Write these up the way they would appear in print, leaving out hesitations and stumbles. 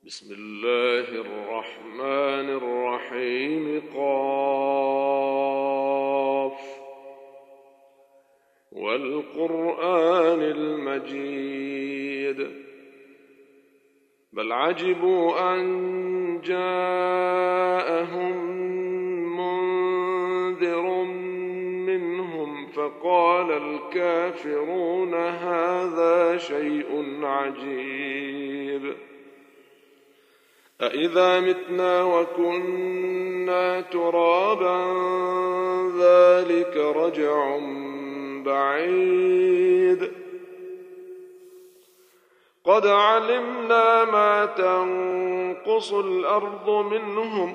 بسم الله الرحمن الرحيم. قاف والقرآن المجيد. بل عجبوا أن جاءهم منذر منهم فقال الكافرون هذا شيء عجيب. أإذا متنا وكنا ترابا ذلك رجع بعيد. قد علمنا ما تنقص الأرض منهم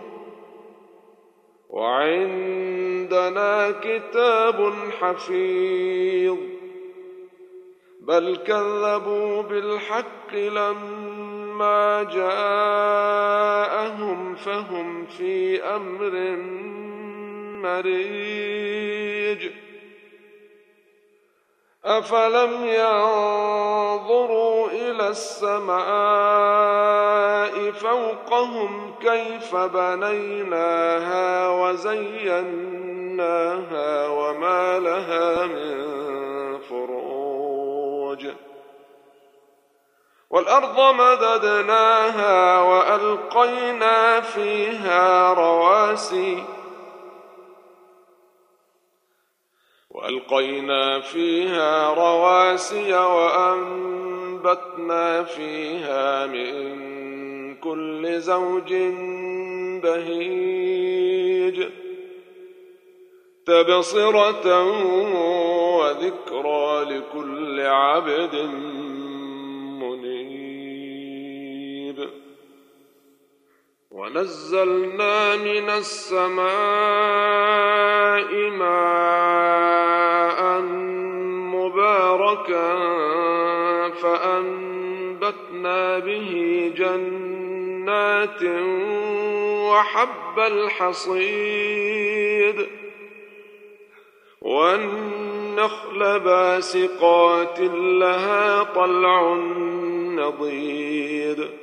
وعندنا كتاب حفيظ. بل كذبوا بالحق لما جاءهم فهم في أمر مريج. أفلم ينظروا إلى السماء فوقهم كيف بنيناها وزيناها وما لها من فروج. والأرض مددناها وألقينا فيها رواسي وأنبتنا فيها من كل زوج بهيج. تبصرة وذكرى لكل عبد منيب. ونزلنا من السماء ماء مباركا فأنبتنا به جنات وحب الحصيد والنخل باسقات لها طلع نضيد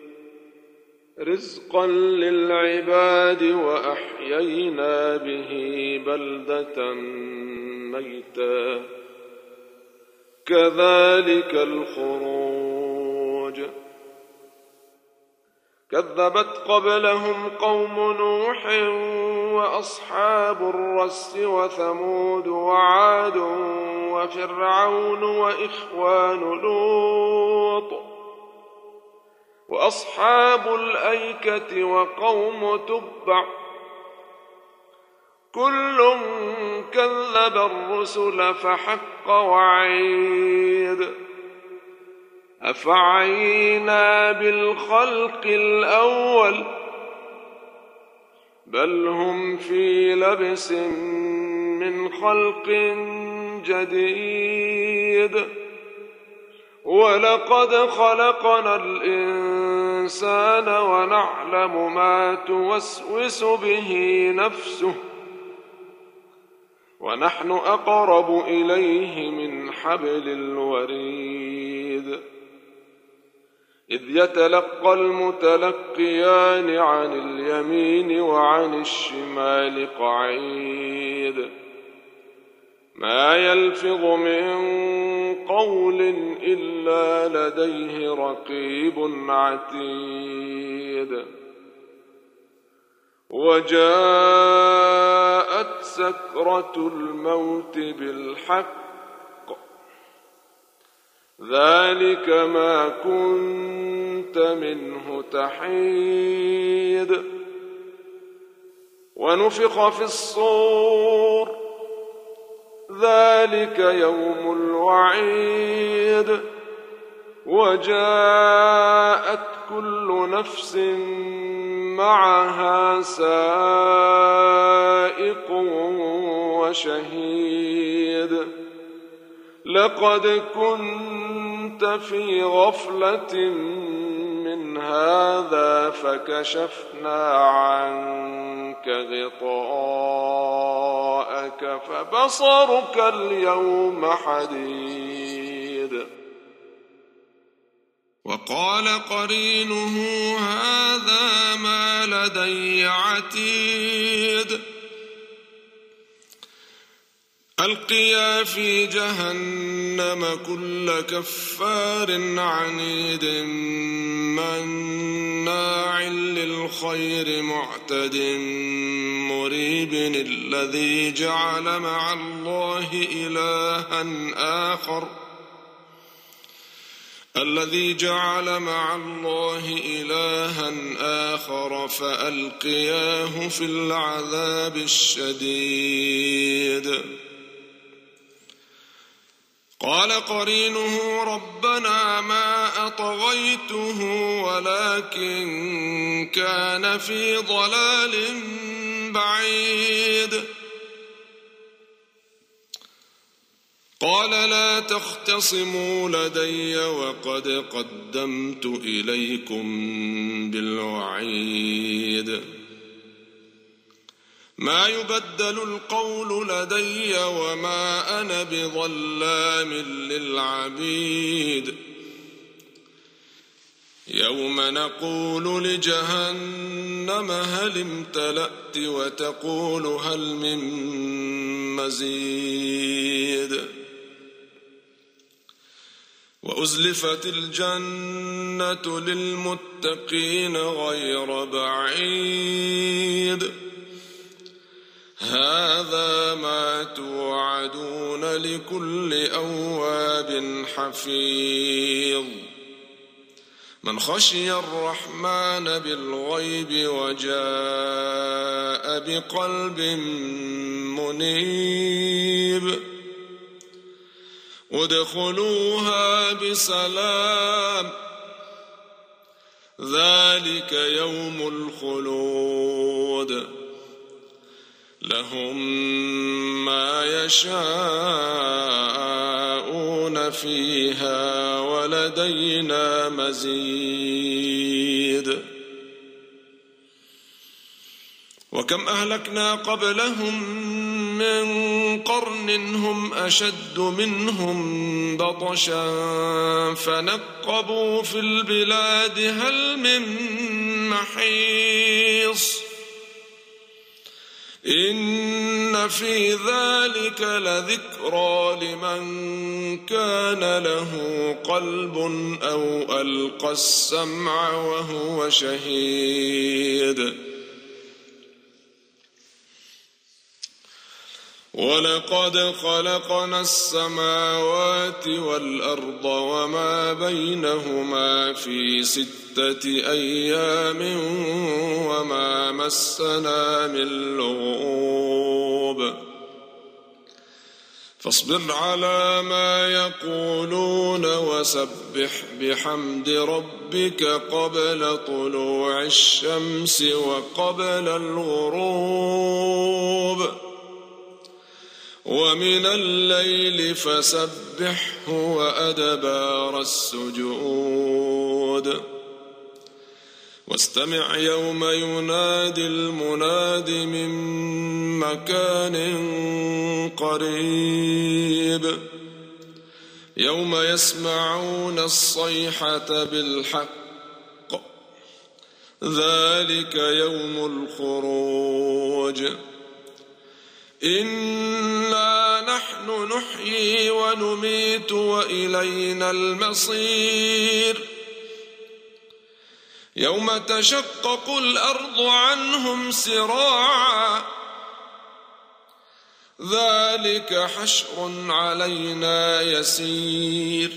رزقا للعباد. وأحيينا به بلدة ميتا كذلك الخروج. كذبت قبلهم قوم نوح وأصحاب الرس وثمود وعاد وفرعون وإخوان لوط وأصحاب الأيكة وقوم تبع كل كذب الرسل فحق وعيد. أفعينا بالخلق الأول بل هم في لبس من خلق جديد. ولقد خلقنا الإنسان ونعلم ما توسوس به نفسه ونحن أقرب إليه من حبل الوريد. إذ يتلقى المتلقيان عن اليمين وعن الشمال قعيد. ما يلفظ من قول إلا لديه رقيب عتيد. وجاءت سكرة الموت بالحق ذلك ما كنت منه تحيد. ونفخ في الصور ذلك يوم الوعيد. وجاءت كل نفس معها سائق وشهيد. لقد كنت في غفلة من هذا فكشفنا عنك غطاءك فبصرك اليوم حديد. وقال قال قرينه هذا ما لدي عتيد ألقيا في جهنم كل كفار عنيد مناع للخير معتد مريب الذي جعل مع الله إلها آخر فألقياه في العذاب الشديد قال قرينه ربنا ما أطغيته ولكن كان في ضلال بعيد قال لا تختصموا لدي وقد قدمت إليكم بالوعيد ما يبدل القول لدي وما أنا بظلام للعبيد يوم نقول لجهنم هل امتلأت وتقول هل من مزيد وأزلفت الجنة للمتقين غير بعيد هذا ما توعدون لكل أواب حفيظ من خشي الرحمن بالغيب وجاء بقلب منيب ادخلوها بسلام ذلك يوم الخلود لهم ما يشاءون فيها ولدينا مزيد وكم أهلكنا قبلهم من قرن هم أشد منهم بطشا فنقبوا في البلاد هل من محيص إن في ذلك لذكرى لمن كان له قلب أو ألقى السمع وهو شهيد ولقد خلقنا السماوات والأرض وما بينهما في 6 أيام وما مسنا من لغوب فاصبر على ما يقولون وسبح بحمد ربك قبل طلوع الشمس وقبل الغروب ومن الليل فسبحه وأدبار السجود واستمع يوم ينادي المناد من مكان قريب يوم يسمعون الصيحة بالحق ذلك يوم الخروج إنا نحن نحيي ونميت وإلينا المصير يوم تشقق الأرض عنهم سراعا ذلك حشر علينا يسير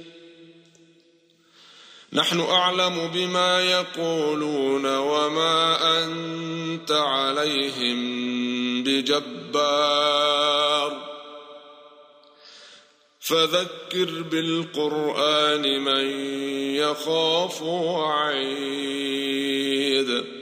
نحن أعلم بما يقولون وما أنت عليهم بجبار فذكر بالقرآن من يخاف وعيد